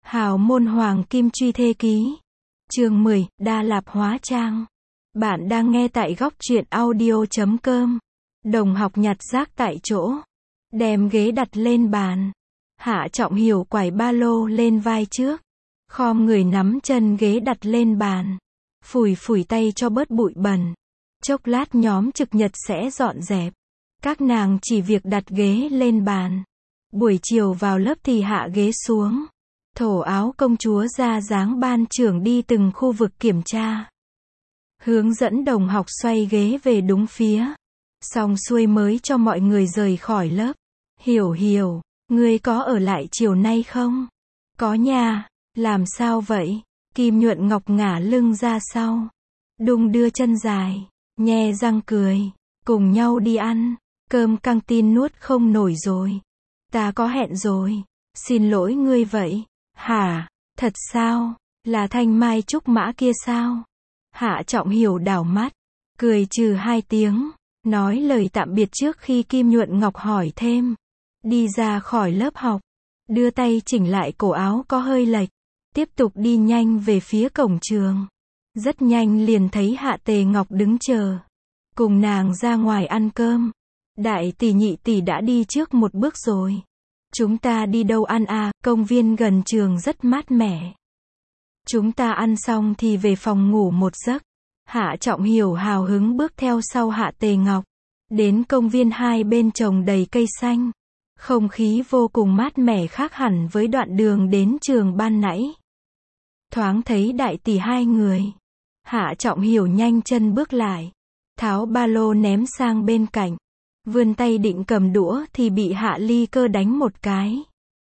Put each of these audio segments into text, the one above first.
Hào môn hoàng kim truy thê ký. Chương 10, Đa Lạp hóa trang. Bạn đang nghe tại góc truyện audio.com. Đồng học nhặt rác tại chỗ. Đem ghế đặt lên bàn. Hạ Trọng Hiểu quải ba lô lên vai trước. Khom người nắm chân ghế đặt lên bàn. Phủi phủi tay cho bớt bụi bẩn. Chốc lát nhóm trực nhật sẽ dọn dẹp. Các nàng chỉ việc đặt ghế lên bàn. Buổi chiều vào lớp thì hạ ghế xuống. Thổ áo công chúa ra dáng ban trưởng đi từng khu vực kiểm tra. Hướng dẫn đồng học xoay ghế về đúng phía. Xong xuôi mới cho mọi người rời khỏi lớp. Hiểu, ngươi có ở lại chiều nay không? Có nha. Làm sao vậy? Kim Nhuận Ngọc ngả lưng ra sau. Đung đưa chân dài. Nhe răng cười. Cùng nhau đi ăn. Cơm căng tin nuốt không nổi rồi. Ta có hẹn rồi. Xin lỗi ngươi vậy. Hả? Thật sao? Là Thanh Mai Trúc Mã kia sao? Hạ Trọng Hiểu đảo mắt. Cười trừ hai tiếng. Nói lời tạm biệt trước khi Kim Nhuận Ngọc hỏi thêm. Đi ra khỏi lớp học. Đưa tay chỉnh lại cổ áo có hơi lệch. Tiếp tục đi nhanh về phía cổng trường. Rất nhanh liền thấy Hạ Tề Ngọc đứng chờ. Cùng nàng ra ngoài ăn cơm. Đại tỷ nhị tỷ đã đi trước một bước rồi. Chúng ta đi đâu ăn à? Công viên gần trường rất mát mẻ. Chúng ta ăn xong thì về phòng ngủ một giấc. Hạ Trọng Hiểu hào hứng bước theo sau Hạ Tề Ngọc. Đến công viên hai bên trồng đầy cây xanh. Không khí vô cùng mát mẻ khác hẳn với đoạn đường đến trường ban nãy. Thoáng thấy đại tỷ hai người. Hạ Trọng Hiểu nhanh chân bước lại. Tháo ba lô ném sang bên cạnh. Vươn tay định cầm đũa thì bị Hạ Ly Cơ đánh một cái.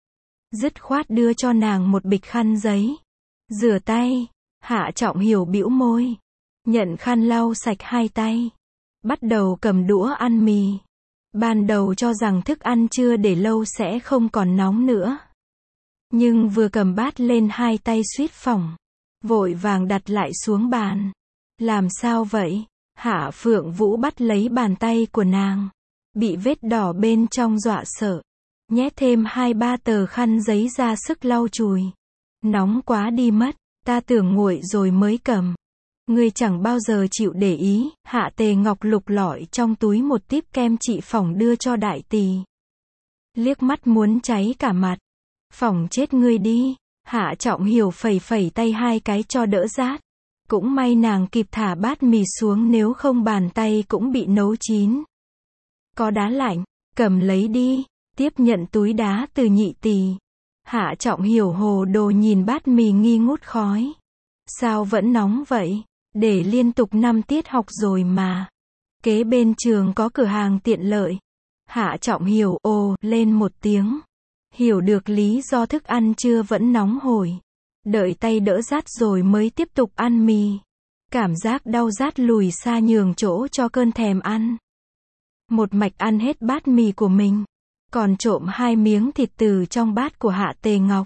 Dứt khoát đưa cho nàng một bịch khăn giấy. Rửa tay. Hạ Trọng Hiểu bĩu môi. Nhận khăn lau sạch hai tay. Bắt đầu cầm đũa ăn mì. Ban đầu cho rằng thức ăn trưa để lâu sẽ không còn nóng nữa. Nhưng vừa cầm bát lên hai tay suýt phỏng. Vội vàng đặt lại xuống bàn. Làm sao vậy? Hạ Phượng Vũ bắt lấy bàn tay của nàng. Bị vết đỏ bên trong dọa sợ. Nhét thêm 2-3 tờ khăn giấy ra sức lau chùi. Nóng quá đi mất, ta tưởng nguội rồi mới cầm. Ngươi chẳng bao giờ chịu để ý. Hạ Tề Ngọc lục lọi trong túi một típ kem trị phỏng đưa cho đại tỷ. Liếc mắt muốn cháy cả mặt. Phỏng chết ngươi đi. Hạ Trọng Hiểu phẩy phẩy tay hai cái cho đỡ rát. Cũng may nàng kịp thả bát mì xuống, nếu không bàn tay cũng bị nấu chín. Có đá lạnh, cầm lấy đi. Tiếp nhận túi đá từ nhị tỷ. Hạ Trọng Hiểu hồ đồ nhìn bát mì nghi ngút khói. Sao vẫn nóng vậy? Để liên tục 5 tiết học rồi mà. Kế bên trường có cửa hàng tiện lợi. Hạ Trọng Hiểu ồ lên một tiếng. Hiểu được lý do thức ăn trưa vẫn nóng hổi. Đợi tay đỡ rát rồi mới tiếp tục ăn mì. Cảm giác đau rát lùi xa nhường chỗ cho cơn thèm ăn. Một mạch ăn hết bát mì của mình. Còn trộm 2 miếng thịt từ trong bát của Hạ Tề Ngọc.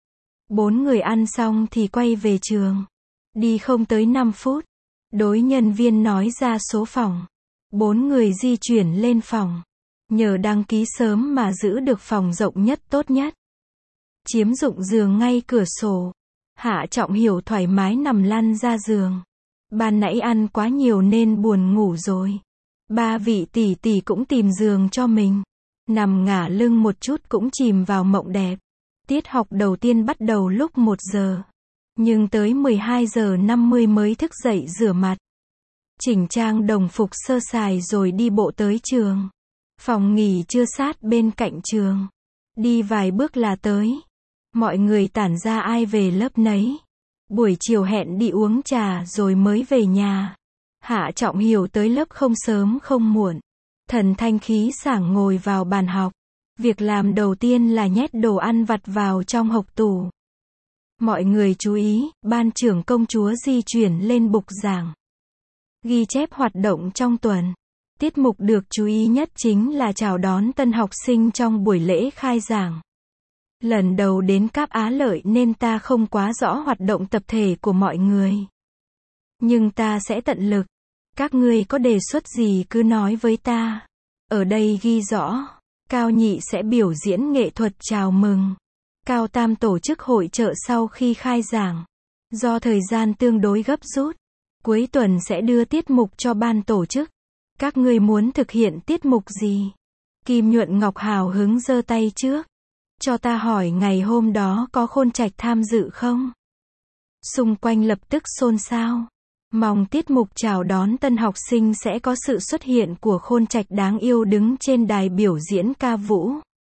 4 người ăn xong thì quay về trường. Đi không tới 5 phút. Đối nhân viên nói ra số phòng. 4 người di chuyển lên phòng. Nhờ đăng ký sớm mà giữ được phòng rộng nhất tốt nhất. Chiếm dụng giường ngay cửa sổ. Hạ Trọng Hiểu thoải mái nằm lăn ra giường. Ban nãy ăn quá nhiều nên buồn ngủ rồi. 3 vị tỷ tỷ cũng tìm giường cho mình. Nằm ngả lưng một chút cũng chìm vào mộng đẹp. Tiết học đầu tiên bắt đầu lúc 1 giờ. Nhưng tới 12 giờ 50 mới thức dậy rửa mặt. Chỉnh trang đồng phục sơ sài rồi đi bộ tới trường. Phòng nghỉ chưa sát bên cạnh trường. Đi vài bước là tới. Mọi người tản ra ai về lớp nấy. Buổi chiều hẹn đi uống trà rồi mới về nhà. Hạ Trọng Hiểu tới lớp không sớm không muộn. Thần thanh khí sảng ngồi vào bàn học. Việc làm đầu tiên là nhét đồ ăn vặt vào trong hộc tủ. Mọi người chú ý, ban trưởng công chúa di chuyển lên bục giảng. Ghi chép hoạt động trong tuần. Tiết mục được chú ý nhất chính là chào đón tân học sinh trong buổi lễ khai giảng. Lần đầu đến Cáp Á Lợi nên ta không quá rõ hoạt động tập thể của mọi người. Nhưng ta sẽ tận lực. Các ngươi có đề xuất gì cứ nói với ta. Ở đây ghi rõ, Cao Nhị sẽ biểu diễn nghệ thuật chào mừng. Cao Tam tổ chức hội chợ sau khi khai giảng. Do thời gian tương đối gấp rút, cuối tuần sẽ đưa tiết mục cho ban tổ chức. Các ngươi muốn thực hiện tiết mục gì? Kim Nhuận Ngọc hào hứng giơ tay trước. Cho ta hỏi ngày hôm đó có Khôn Trạch tham dự không? Xung quanh lập tức xôn xao. Mong tiết mục chào đón tân học sinh sẽ có sự xuất hiện của Khôn Trạch đáng yêu đứng trên đài biểu diễn ca vũ.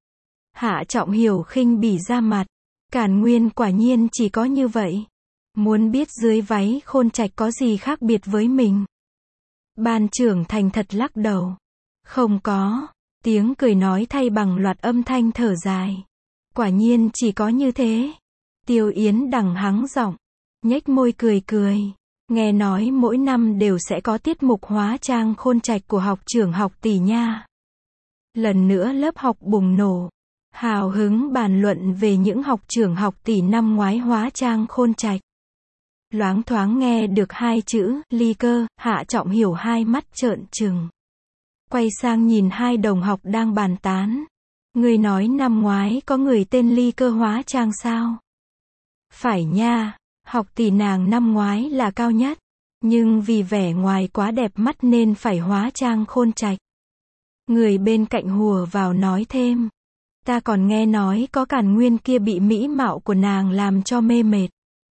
Hạ Trọng Hiểu khinh bỉ ra mặt. Càn Nguyên quả nhiên chỉ có như vậy. Muốn biết dưới váy Khôn Trạch có gì khác biệt với mình? Ban trưởng thành thật lắc đầu. Không có. Tiếng cười nói thay bằng loạt âm thanh thở dài. Quả nhiên chỉ có như thế. Tiêu Yến đằng hắng giọng, nhếch môi cười cười. Nghe nói mỗi năm đều sẽ có tiết mục hóa trang Khôn Trạch của học trưởng học tỷ nha. Lần nữa lớp học bùng nổ. Hào hứng bàn luận về những học trưởng học tỷ năm ngoái hóa trang Khôn Trạch. Loáng thoáng nghe được hai chữ, ly cơ, Hạ Trọng Hiểu hai mắt trợn trừng. Quay sang nhìn hai đồng học đang bàn tán. Người nói năm ngoái có người tên ly cơ hóa trang sao? Phải nha, học tỷ nàng năm ngoái là cao nhất. Nhưng vì vẻ ngoài quá đẹp mắt nên phải hóa trang Khôn Trạch. Người bên cạnh hùa vào nói thêm. Ta còn nghe nói có Càn Nguyên kia bị mỹ mạo của nàng làm cho mê mệt.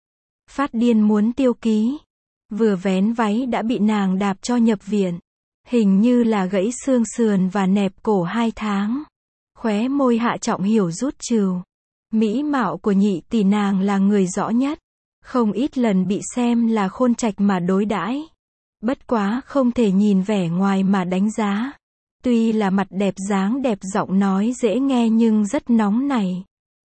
Phát điên muốn tiêu ký. Vừa vén váy đã bị nàng đạp cho nhập viện. Hình như là gãy xương sườn và nẹp cổ 2 tháng. Khóe môi Hạ Trọng Hiểu rút trừ. Mỹ mạo của nhị tỷ nàng là người rõ nhất. Không ít lần bị xem là Khôn Trạch mà đối đãi. Bất quá không thể nhìn vẻ ngoài mà đánh giá. Tuy là mặt đẹp dáng đẹp giọng nói dễ nghe nhưng rất nóng này.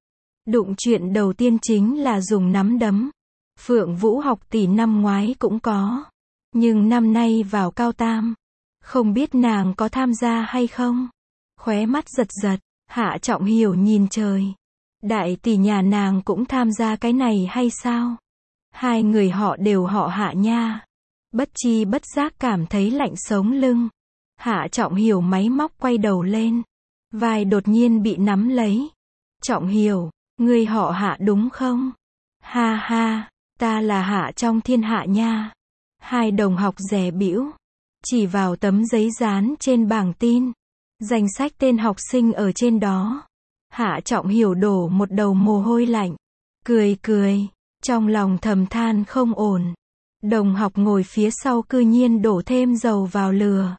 Đụng chuyện đầu tiên chính là dùng nắm đấm. Phượng Vũ học tỷ năm ngoái cũng có. Nhưng năm nay vào cao tam. Không biết nàng có tham gia hay không? Khóe mắt giật giật, Hạ Trọng Hiểu nhìn trời. Đại tỷ nhà nàng cũng tham gia cái này hay sao? Hai người họ đều họ Hạ nha. Bất chi bất giác cảm thấy lạnh sống lưng. Hạ Trọng Hiểu máy móc quay đầu lên. Vai đột nhiên bị nắm lấy. Trọng Hiểu, ngươi họ Hạ đúng không? Ha ha, ta là Hạ trong thiên hạ nha. Hai đồng học dè bĩu. Chỉ vào tấm giấy dán trên bảng tin. Danh sách tên học sinh ở trên đó. Hạ Trọng Hiểu đổ một đầu mồ hôi lạnh. Cười cười. Trong lòng thầm than không ổn. Đồng học ngồi phía sau cư nhiên đổ thêm dầu vào lửa.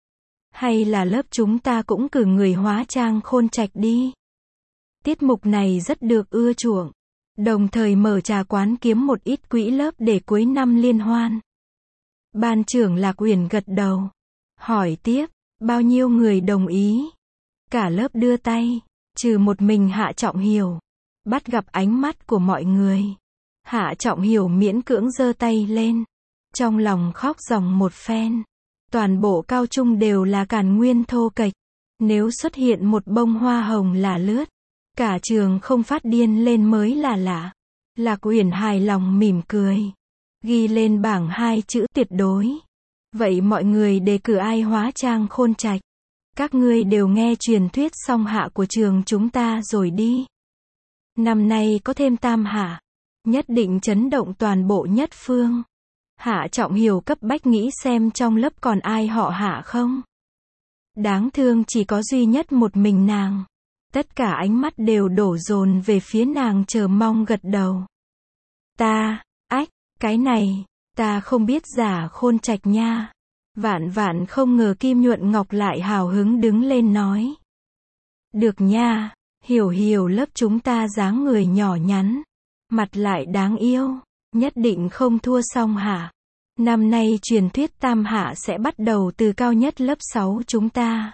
Hay là lớp chúng ta cũng cử người hóa trang Khôn Trạch đi. Tiết mục này rất được ưa chuộng. Đồng thời mở trà quán kiếm một ít quỹ lớp để cuối năm liên hoan. Ban trưởng Lạc Uyển gật đầu. Hỏi tiếp, bao nhiêu người đồng ý? Cả lớp đưa tay, trừ một mình Hạ Trọng Hiểu. Bắt gặp ánh mắt của mọi người. Hạ Trọng Hiểu miễn cưỡng giơ tay lên. Trong lòng khóc ròng một phen. Toàn bộ cao trung đều là Càn Nguyên thô kệch. Nếu xuất hiện một bông hoa hồng là lướt. Cả trường không phát điên lên mới là lạ. Lạc Uyển hài lòng mỉm cười. Ghi lên bảng 2 chữ tuyệt đối. Vậy mọi người đề cử ai hóa trang Khôn Trạch? Các ngươi đều nghe truyền thuyết song hạ của trường chúng ta rồi đi. Năm nay có thêm tam hạ. Nhất định chấn động toàn bộ Nhất Phương. Hạ Trọng Hiểu cấp bách nghĩ xem trong lớp còn ai họ Hạ không. Đáng thương chỉ có duy nhất một mình nàng. Tất cả ánh mắt đều đổ dồn về phía nàng chờ mong gật đầu. Ta, cái này, ta không biết giả Khôn Trạch nha. Vạn vạn không ngờ Kim Nhuận Ngọc lại hào hứng đứng lên nói. Được nha, Hiểu Hiểu lớp chúng ta dáng người nhỏ nhắn. Mặt lại đáng yêu, nhất định không thua song hạ. Năm nay truyền thuyết tam hạ sẽ bắt đầu từ cao nhất lớp 6 chúng ta.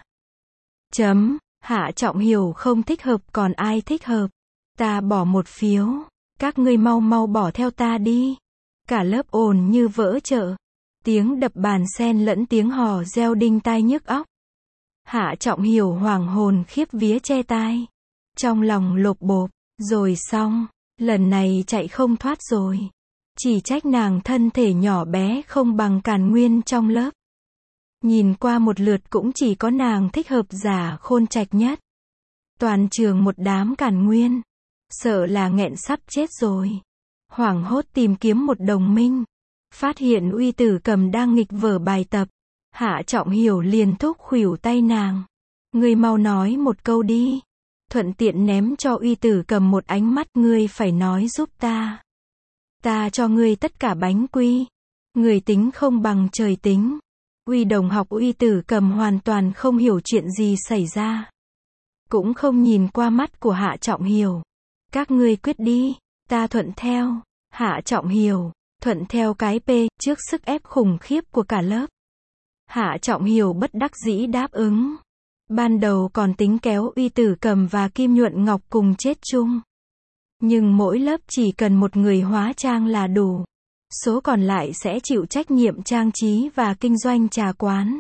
Hạ Trọng Hiểu không thích hợp còn ai thích hợp. Ta bỏ một phiếu. Các ngươi mau mau bỏ theo ta đi. Cả lớp ồn như vỡ chợ. Tiếng đập bàn xen lẫn tiếng hò reo đinh tai nhức óc. Hạ Trọng Hiểu hoảng hồn khiếp vía che tai. Trong lòng lột bột. Rồi xong. Lần này chạy không thoát rồi. Chỉ trách nàng thân thể nhỏ bé không bằng Càn Nguyên trong lớp. Nhìn qua một lượt cũng chỉ có nàng thích hợp giả Khôn Trạch nhất. Toàn trường một đám Càn Nguyên. sợ là nghẹn sắp chết rồi. Hoảng hốt tìm kiếm một đồng minh. Phát hiện Uy Tử Cầm đang nghịch vở bài tập. Hạ Trọng Hiểu liền thúc khuỷu tay nàng. Ngươi mau nói một câu đi. Thuận tiện ném cho Uy Tử Cầm một ánh mắt, ngươi phải nói giúp ta. Ta cho ngươi tất cả bánh quy. Người tính không bằng trời tính. Uy đồng học Uy Tử Cầm hoàn toàn không hiểu chuyện gì xảy ra. Cũng không nhìn qua mắt của Hạ Trọng Hiểu. Các ngươi quyết đi, ta thuận theo. Hạ Trọng Hiểu, thuận theo cái P, trước sức ép khủng khiếp của cả lớp. Hạ Trọng Hiểu bất đắc dĩ đáp ứng. Ban đầu còn tính kéo Uy Tử Cầm và Kim Nhuận Ngọc cùng chết chung. Nhưng mỗi lớp chỉ cần một người hóa trang là đủ. Số còn lại sẽ chịu trách nhiệm trang trí và kinh doanh trà quán.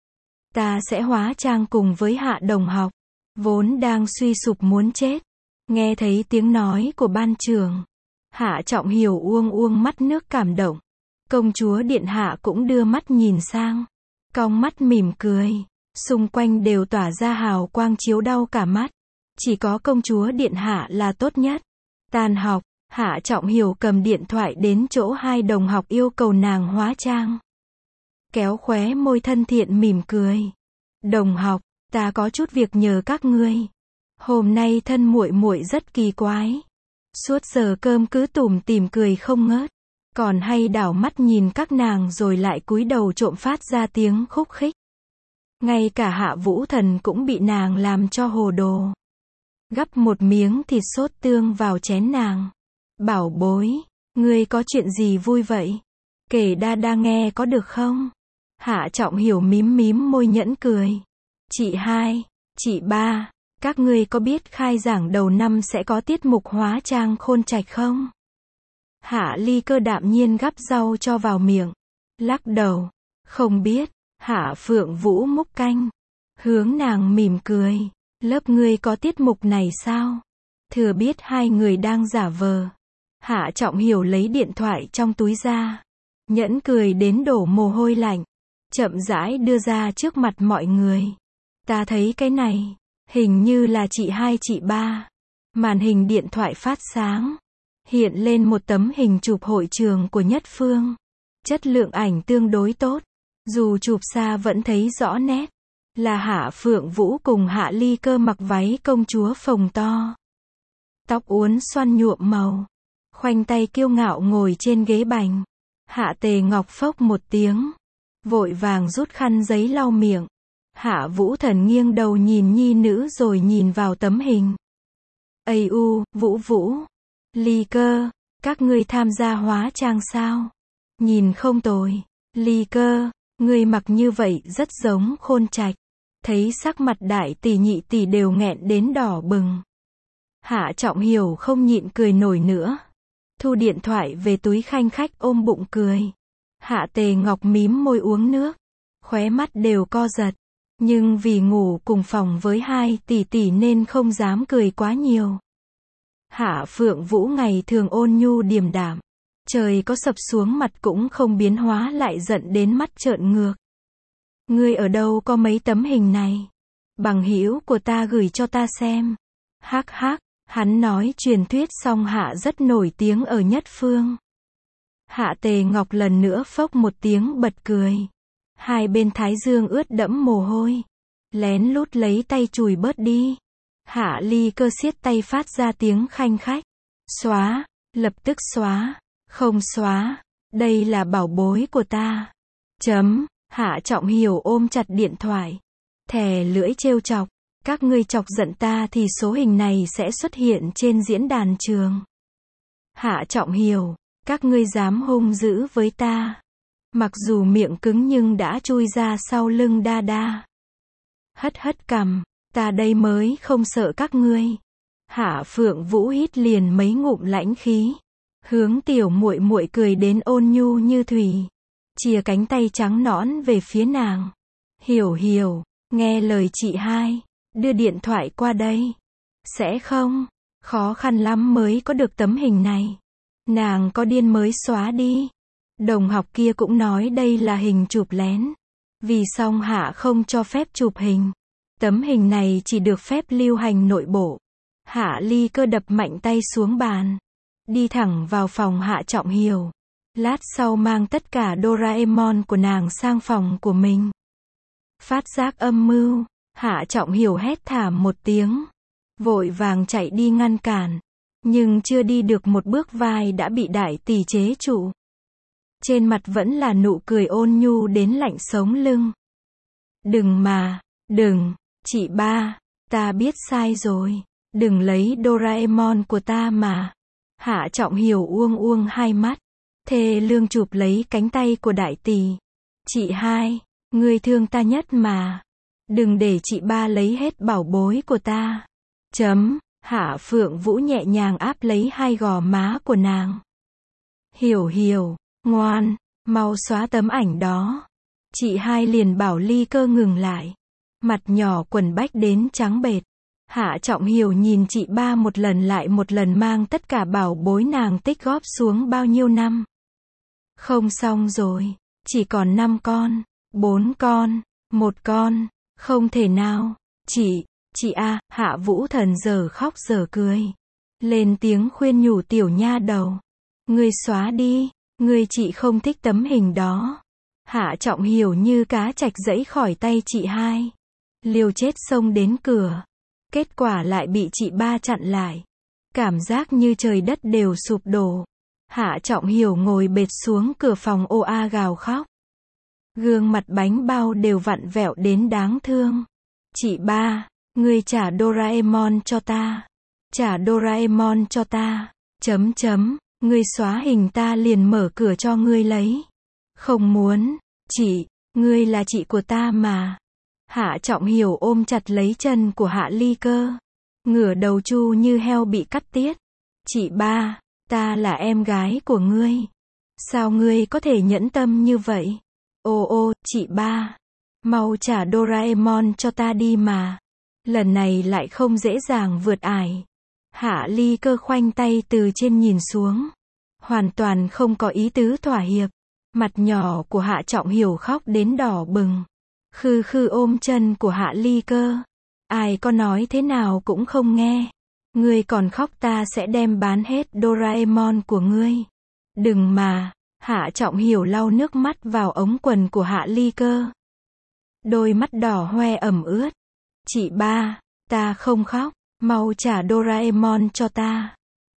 Ta sẽ hóa trang cùng với Hạ đồng học. Vốn đang suy sụp muốn chết. Nghe thấy tiếng nói của ban trưởng. Hạ Trọng Hiểu uông mắt nước cảm động. Công chúa điện hạ cũng đưa mắt nhìn sang. Cong mắt mỉm cười. Xung quanh đều tỏa ra hào quang chiếu đau cả mắt. Chỉ có công chúa điện hạ là tốt nhất. Tan học, Hạ Trọng Hiểu cầm điện thoại đến chỗ hai đồng học yêu cầu nàng hóa trang. Kéo khóe môi thân thiện mỉm cười. Đồng học, ta có chút việc nhờ các ngươi. Hôm nay thân muội muội rất kỳ quái. Suốt giờ cơm cứ tủm tỉm cười không ngớt. Còn hay đảo mắt nhìn các nàng rồi lại cúi đầu trộm phát ra tiếng khúc khích. Ngay cả Hạ Vũ Thần cũng bị nàng làm cho hồ đồ. Gắp một miếng thịt sốt tương vào chén nàng. Bảo bối, ngươi có chuyện gì vui vậy? Kể đa nghe có được không? Hạ Trọng Hiểu mím môi nhẫn cười. Chị hai, chị ba, các ngươi có biết khai giảng đầu năm sẽ có tiết mục hóa trang khôn trạch không? Hạ Ly Cơ đạm nhiên gắp rau cho vào miệng. Lắc đầu. Không biết. Hạ Phượng Vũ múc canh. Hướng nàng mỉm cười. Lớp ngươi có tiết mục này sao? Thừa biết hai người đang giả vờ. Hạ Trọng Hiểu lấy điện thoại trong túi ra. Nhẫn cười đến đổ mồ hôi lạnh. Chậm rãi đưa ra trước mặt mọi người. Ta thấy cái này. Hình như là chị hai chị ba. Màn hình điện thoại phát sáng. Hiện lên một tấm hình chụp hội trường của Nhất Phương. Chất lượng ảnh tương đối tốt. Dù chụp xa vẫn thấy rõ nét. Là Hạ Phượng Vũ cùng Hạ Ly Cơ mặc váy công chúa phồng to. Tóc uốn xoăn nhuộm màu. Khoanh tay kiêu ngạo ngồi trên ghế bành. Hạ Tề Ngọc phốc một tiếng. Vội vàng rút khăn giấy lau miệng. Hạ Vũ Thần nghiêng đầu nhìn nhi nữ rồi nhìn vào tấm hình. Ây u, Vũ, Ly Cơ, các ngươi tham gia hóa trang sao? Nhìn không tồi. Ly Cơ, ngươi mặc như vậy rất giống khôn trạch. Thấy sắc mặt đại tỷ nhị tỷ đều nghẹn đến đỏ bừng. Hạ Trọng Hiểu không nhịn cười nổi nữa. Thu điện thoại về túi khanh khách ôm bụng cười. Hạ Tề Ngọc mím môi uống nước. Khóe mắt đều co giật. Nhưng vì ngủ cùng phòng với hai tỷ tỷ nên không dám cười quá nhiều. Hạ Phượng Vũ ngày thường ôn nhu điềm đạm. Trời có sập xuống mặt cũng không biến hóa lại giận đến mắt trợn ngược. Ngươi ở đâu có mấy tấm hình này? Bằng hữu của ta gửi cho ta xem. Hắc hắc, hắn nói truyền thuyết song Hạ rất nổi tiếng ở Nhất Phương. Hạ Tề Ngọc lần nữa phốc một tiếng bật cười. Hai bên thái dương ướt đẫm mồ hôi. Lén lút lấy tay chùi bớt đi. Hạ Ly Cơ siết tay phát ra tiếng khanh khách. Xóa, lập tức xóa. Không xóa, đây là bảo bối của ta. Hạ Trọng Hiểu ôm chặt điện thoại. Thè lưỡi trêu chọc. Các ngươi chọc giận ta thì số hình này sẽ xuất hiện trên diễn đàn trường. Hạ Trọng Hiểu, các ngươi dám hung dữ với ta. Mặc dù miệng cứng nhưng đã chui ra sau lưng đa. Hất cằm, ta đây mới không sợ các ngươi. Hạ Phượng Vũ hít liền mấy ngụm lãnh khí. Hướng tiểu muội muội cười đến ôn nhu như thủy. Chìa cánh tay trắng nõn về phía nàng. Hiểu, nghe lời chị hai. Đưa điện thoại qua đây. Sẽ không? Khó khăn lắm mới có được tấm hình này. Nàng có điên mới xóa đi. Đồng học kia cũng nói đây là hình chụp lén. Vì song Hạ không cho phép chụp hình. Tấm hình này chỉ được phép lưu hành nội bộ. Hạ Ly Cơ đập mạnh tay xuống bàn. Đi thẳng vào phòng Hạ Trọng Hiểu. Lát sau mang tất cả Doraemon của nàng sang phòng của mình. Phát giác âm mưu, Hạ Trọng Hiểu hét thảm một tiếng. Vội vàng chạy đi ngăn cản. Nhưng chưa đi được một bước vai đã bị đại tỷ chế trụ. Trên mặt vẫn là nụ cười ôn nhu đến lạnh sống lưng. Đừng mà, đừng, chị ba, ta biết sai rồi. Đừng lấy Doraemon của ta mà. Hạ Trọng Hiểu uông hai mắt. Thê lương chụp lấy cánh tay của đại tỷ. Chị hai, ngươi thương ta nhất mà. Đừng để chị ba lấy hết bảo bối của ta. Hạ Phượng Vũ nhẹ nhàng áp lấy hai gò má của nàng. Hiểu, ngoan, mau xóa tấm ảnh đó. Chị hai liền bảo Ly Cơ ngừng lại. Mặt nhỏ quần bách đến trắng bệch. Hạ Trọng Hiểu nhìn chị ba một lần lại một lần mang tất cả bảo bối nàng tích góp xuống bao nhiêu năm. Không xong rồi, chỉ còn 5 con, 4 con, 1 con, không thể nào. Chị a, Hạ Vũ Thần giờ khóc giờ cười. Lên tiếng khuyên nhủ tiểu nha đầu. Ngươi xóa đi, chị không thích tấm hình đó. Hạ Trọng Hiểu như cá trạch giãy khỏi tay chị hai. Liều chết xông đến cửa. Kết quả lại bị chị ba chặn lại. Cảm giác như trời đất đều sụp đổ. Hạ Trọng Hiểu ngồi bệt xuống cửa phòng oa gào khóc. Gương mặt bánh bao đều vặn vẹo đến đáng thương. Chị ba, ngươi trả Doraemon cho ta. Trả Doraemon cho ta. Ngươi xóa hình ta liền mở cửa cho ngươi lấy. Không muốn, ngươi là chị của ta mà. Hạ Trọng Hiểu ôm chặt lấy chân của Hạ Ly Cơ. Ngửa đầu chu như heo bị cắt tiết. Chị ba, ta là em gái của ngươi. Sao ngươi có thể nhẫn tâm như vậy? Ô, chị ba. Mau trả Doraemon cho ta đi mà. Lần này lại không dễ dàng vượt ải. Hạ Ly Cơ khoanh tay từ trên nhìn xuống. Hoàn toàn không có ý tứ thỏa hiệp. Mặt nhỏ của Hạ Trọng Hiểu khóc đến đỏ bừng. Khư ôm chân của Hạ Ly Cơ. Ai có nói thế nào cũng không nghe. Ngươi còn khóc ta sẽ đem bán hết Doraemon của ngươi. Đừng mà. Hạ Trọng Hiểu lau nước mắt vào ống quần của Hạ Ly Cơ. Đôi mắt đỏ hoe ẩm ướt. Chị ba, ta không khóc. Mau trả Doraemon cho ta.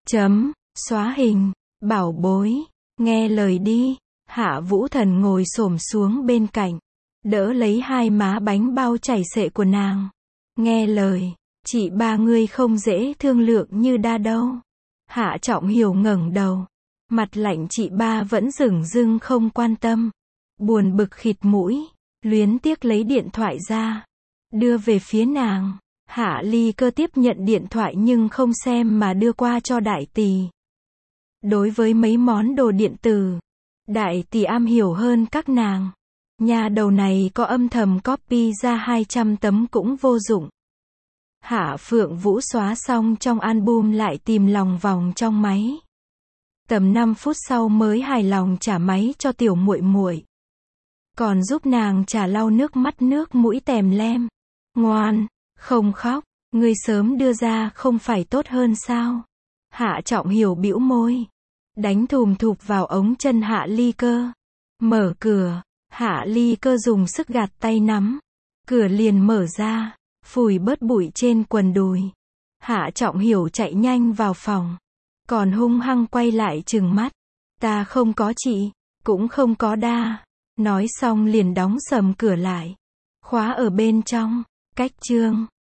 Xóa hình. Bảo bối. Nghe lời đi. Hạ Vũ Thần ngồi xổm xuống bên cạnh. Đỡ lấy hai má bánh bao chảy xệ của nàng. Nghe lời. Chị ba ngươi không dễ thương lượng như đa đâu. Hạ Trọng Hiểu ngẩng đầu. Mặt lạnh chị ba vẫn dửng dưng không quan tâm. Buồn bực khịt mũi. Luyến tiếc lấy điện thoại ra. Đưa về phía nàng. Hạ Ly Cơ tiếp nhận điện thoại nhưng không xem mà đưa qua cho đại tỷ. Đối với mấy món đồ điện tử, đại tỷ am hiểu hơn các nàng. Nhà đầu này có âm thầm copy ra 200 tấm cũng vô dụng. Hạ Phượng Vũ xóa xong trong album lại tìm lòng vòng trong máy. Tầm 5 phút sau mới hài lòng trả máy cho tiểu muội muội. Còn giúp nàng trả lau nước mắt nước mũi tèm lem. Ngoan, không khóc, ngươi sớm đưa ra không phải tốt hơn sao? Hạ Trọng Hiểu bĩu môi. Đánh thùm thụp vào ống chân Hạ Ly Cơ. Mở cửa. Hạ Ly Cơ dùng sức gạt tay nắm. Cửa liền mở ra. Phủi bớt bụi trên quần đùi. Hạ Trọng Hiểu chạy nhanh vào phòng. Còn hung hăng quay lại trừng mắt. Ta không có chị. Cũng không có đa. Nói xong liền đóng sầm cửa lại. Khóa ở bên trong. Cách chương.